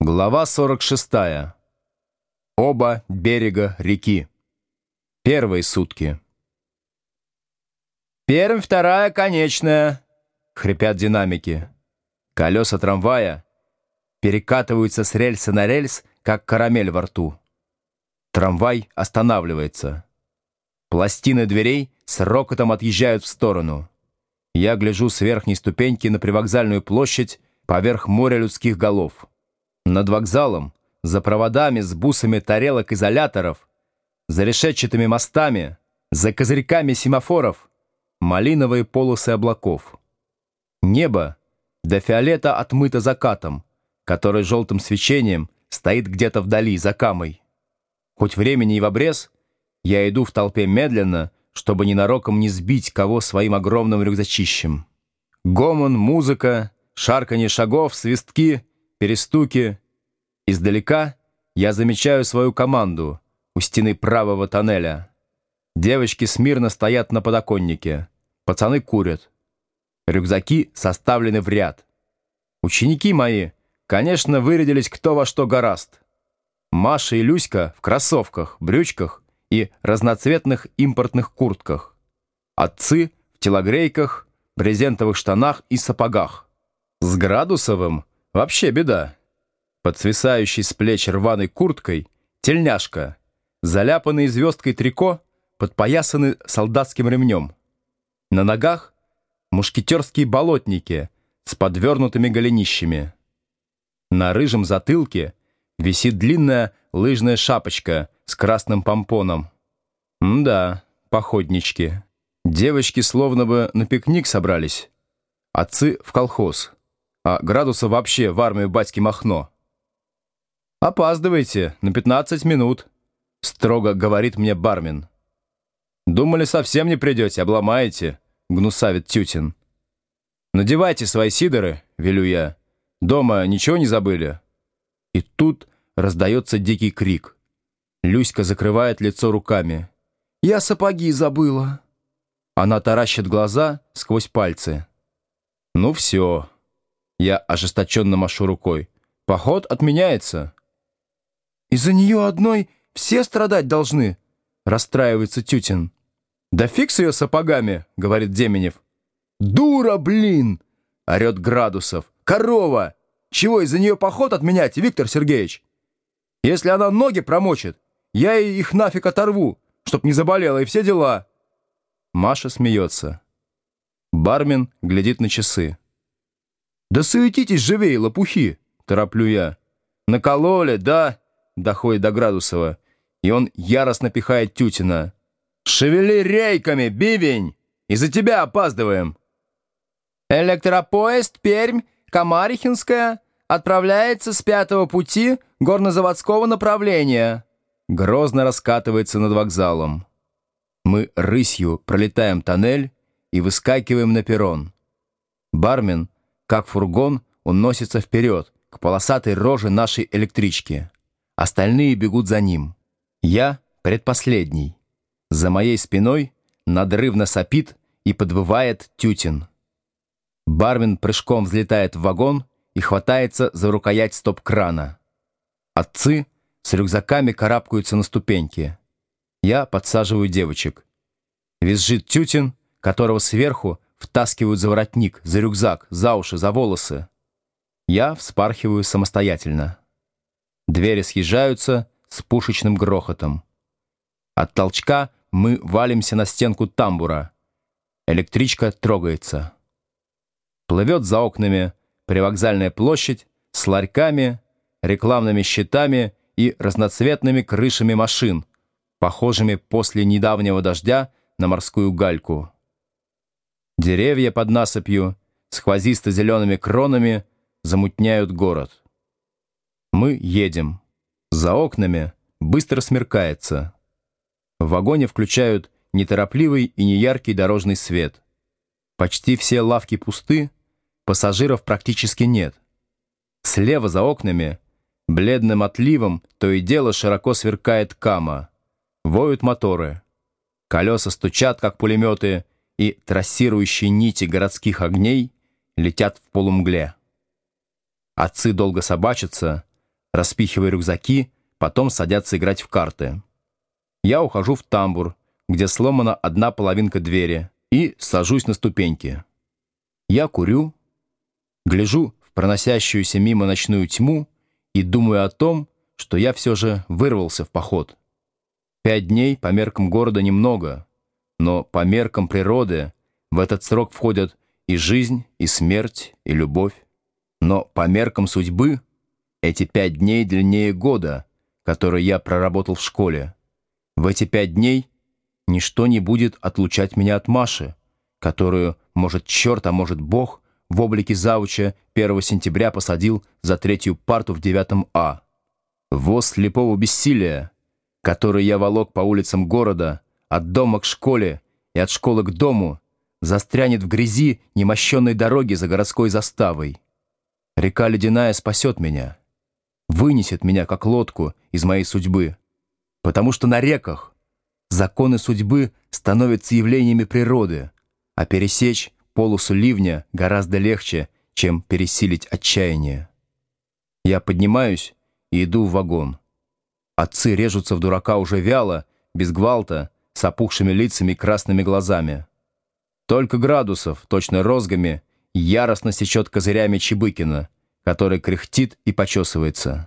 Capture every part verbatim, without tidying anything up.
Глава сорок шестая. Оба берега реки. Первые сутки. «Пермь, вторая, конечная!» — хрипят динамики. Колеса трамвая перекатываются с рельса на рельс, как карамель во рту. Трамвай останавливается. Пластины дверей с рокотом отъезжают в сторону. Я гляжу с верхней ступеньки на привокзальную площадь поверх моря людских голов. Над вокзалом, за проводами с бусами тарелок изоляторов, за решетчатыми мостами, за козырьками семафоров малиновые полосы облаков. Небо до фиолета отмыто закатом, который желтым свечением стоит где-то вдали, за камой. Хоть времени и в обрез, я иду в толпе медленно, чтобы ненароком не сбить кого своим огромным рюкзачищем. Гомон, музыка, шарканье шагов, свистки, перестуки. Издалека я замечаю свою команду у стены правого тоннеля. Девочки смирно стоят на подоконнике. Пацаны курят. Рюкзаки составлены в ряд. Ученики мои, конечно, вырядились кто во что горазд. Маша и Люська в кроссовках, брючках и разноцветных импортных куртках. Отцы в телогрейках, брезентовых штанах и сапогах. С Градусовым вообще беда. Под свисающей с плеч рваной курткой тельняшка, заляпанный звездкой трико, подпоясаны солдатским ремнем. На ногах мушкетерские болотники с подвернутыми голенищами. На рыжем затылке висит длинная лыжная шапочка с красным помпоном. М-да, походнички. Девочки словно бы на пикник собрались. Отцы в колхоз. А Градуса вообще в армию батьки Махно. «Опаздывайте на пятнадцать минут», — строго говорит мне бармен. «Думали, совсем не придете, обломаете», — гнусавит Тютин. «Надевайте свои сидоры», — велю я. «Дома ничего не забыли?» И тут раздается дикий крик. Люська закрывает лицо руками. «Я сапоги забыла». Она таращит глаза сквозь пальцы. «Ну все». Я ожесточенно машу рукой. «Поход отменяется». «Из-за нее одной все страдать должны», — расстраивается Тютин. «Да фиг с ее сапогами», — говорит Деменев. «Дура, блин!» — орет Градусов. «Корова! Чего из-за нее поход отменять, Виктор Сергеевич? Если она ноги промочит, я ей их нафиг оторву, чтоб не заболела, и все дела». Маша смеется. Бармен глядит на часы. «Да суетитесь живее, лопухи!» — тороплю я. «Накололи, да?» — доходит до Градусова. И он яростно пихает Тютина. «Шевели рейками, бивень! Из-за тебя опаздываем!» «Электропоезд Пермь, Комарихинская отправляется с пятого пути горнозаводского направления», грозно раскатывается над вокзалом. Мы рысью пролетаем тоннель и выскакиваем на перрон. Бармен, как фургон, уносится вперед к полосатой роже нашей электрички. Остальные бегут за ним. Я предпоследний. За моей спиной надрывно сопит и подвывает Тютин. Бармен прыжком взлетает в вагон и хватается за рукоять стоп-крана. Отцы с рюкзаками карабкаются на ступеньки. Я подсаживаю девочек. Визжит Тютин, которого сверху втаскивают за воротник, за рюкзак, за уши, за волосы. Я вспархиваю самостоятельно. Двери съезжаются с пушечным грохотом. От толчка мы валимся на стенку тамбура. Электричка трогается. Плывет за окнами привокзальная площадь с ларьками, рекламными щитами и разноцветными крышами машин, похожими после недавнего дождя на морскую гальку. Деревья под насыпью с хвозисто-зелеными кронами замутняют город. Мы едем. За окнами быстро смеркается. В вагоне включают неторопливый и неяркий дорожный свет. Почти все лавки пусты, пассажиров практически нет. Слева за окнами бледным отливом то и дело широко сверкает кама. Воют моторы. Колеса стучат, как пулеметы, и трассирующие нити городских огней летят в полумгле. Отцы долго собачатся, распихивая рюкзаки, потом садятся играть в карты. Я ухожу в тамбур, где сломана одна половинка двери, и сажусь на ступеньки. Я курю, гляжу в проносящуюся мимо ночную тьму и думаю о том, что я все же вырвался в поход. Пять дней по меркам города немного, но по меркам природы в этот срок входят и жизнь, и смерть, и любовь. Но по меркам судьбы эти пять дней длиннее года, который я проработал в школе. В эти пять дней ничто не будет отлучать меня от Маши, которую, может, черт, а может, Бог, в облике завуча первого сентября посадил за третью парту в девятом А. Воз слепого бессилия, который я волок по улицам города, от дома к школе и от школы к дому, застрянет в грязи немощенной дороги за городской заставой. Река ледяная спасет меня, вынесет меня, как лодку, из моей судьбы, потому что на реках законы судьбы становятся явлениями природы, а пересечь полосу ливня гораздо легче, чем пересилить отчаяние. Я поднимаюсь и иду в вагон. Отцы режутся в дурака уже вяло, без гвалта, с опухшими лицами и красными глазами. Только Градусов, точно розгами, яростно сечет козырями Чебыкина, который кряхтит и почесывается.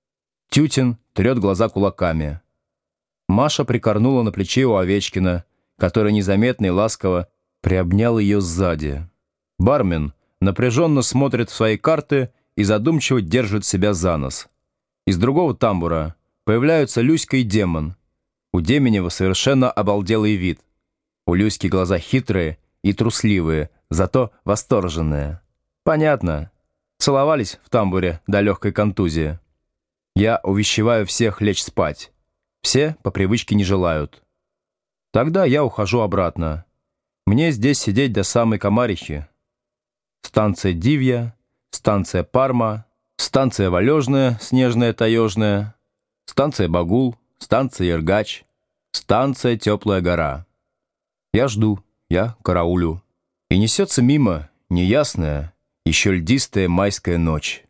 Тютин трет глаза кулаками. Маша прикорнула на плече у Овечкина, который незаметно и ласково приобнял ее сзади. Бармен напряженно смотрит в свои карты и задумчиво держит себя за нос. Из другого тамбура появляются Люська и Демон. У Деменева совершенно обалделый вид. У Люськи глаза хитрые и трусливые, зато восторженные. Понятно. Целовались в тамбуре до легкой контузии. Я увещеваю всех лечь спать. Все по привычке не желают. Тогда я ухожу обратно. Мне здесь сидеть до самой Комарихи. Станция Дивья, станция Парма, станция Валежная, снежная таежная, станция Багул, станция Ергач, станция Теплая гора. Я жду, я караулю. И несется мимо неясная, еще льдистая майская ночь.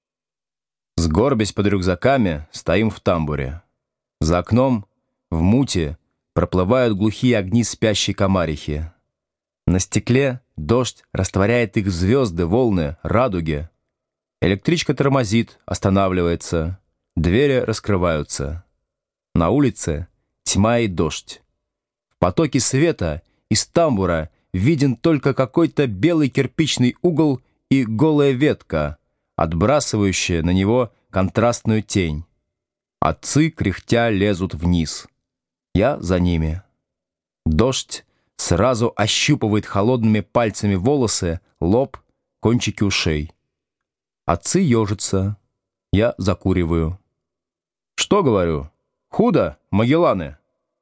Сгорбясь под рюкзаками, стоим в тамбуре. За окном, в муте, проплывают глухие огни спящей Комарихи. На стекле дождь растворяет их в звезды, волны, радуги. Электричка тормозит, останавливается. Двери раскрываются. На улице тьма и дождь. В потоке света из тамбура виден только какой-то белый кирпичный угол и голая ветка, отбрасывающая на него контрастную тень. Отцы, кряхтя, лезут вниз. Я за ними. Дождь сразу ощупывает холодными пальцами волосы, лоб, кончики ушей. Отцы ежатся. Я закуриваю. «Что, говорю? Худо, Магелланы?»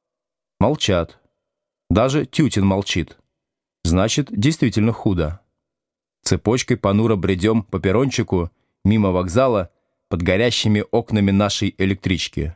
Молчат. Даже Тютин молчит. Значит, действительно худо. Цепочкой понуро бредем по перрончику, мимо вокзала, под горящими окнами нашей электрички.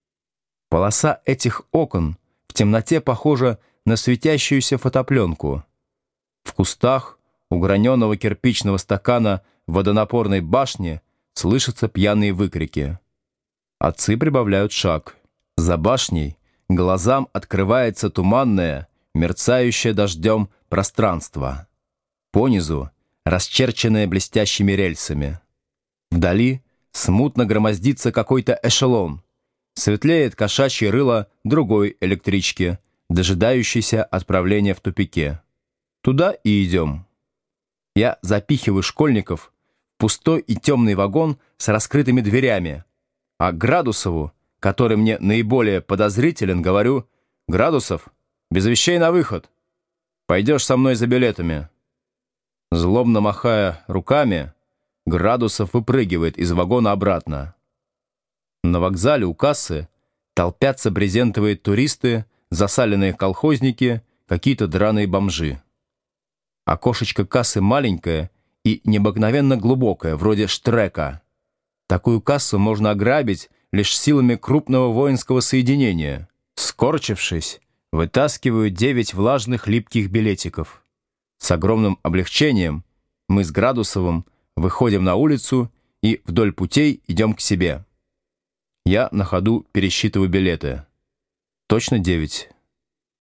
Полоса этих окон в темноте похожа на светящуюся фотопленку. В кустах у граненого кирпичного стакана в водонапорной башне слышатся пьяные выкрики. Отцы прибавляют шаг. За башней глазам открывается туманное, мерцающее дождем пространство. Понизу расчерченное блестящими рельсами. Вдали смутно громоздится какой-то эшелон. Светлеет кошачье рыло другой электрички, дожидающейся отправления в тупике. Туда и идем. Я запихиваю школьников в пустой и темный вагон с раскрытыми дверями, а Градусову, который мне наиболее подозрителен, говорю: «Градусов, без вещей на выход. Пойдешь со мной за билетами». Злобно махая руками, Градусов выпрыгивает из вагона обратно. На вокзале у кассы толпятся брезентовые туристы, засаленные колхозники, какие-то драные бомжи. Окошечко кассы маленькое и необыкновенно глубокое, вроде штрека. Такую кассу можно ограбить лишь силами крупного воинского соединения. Скорчившись, вытаскиваю девять влажных липких билетиков. С огромным облегчением мы с Градусовым выходим на улицу и вдоль путей идем к себе. Я на ходу пересчитываю билеты. Точно девять.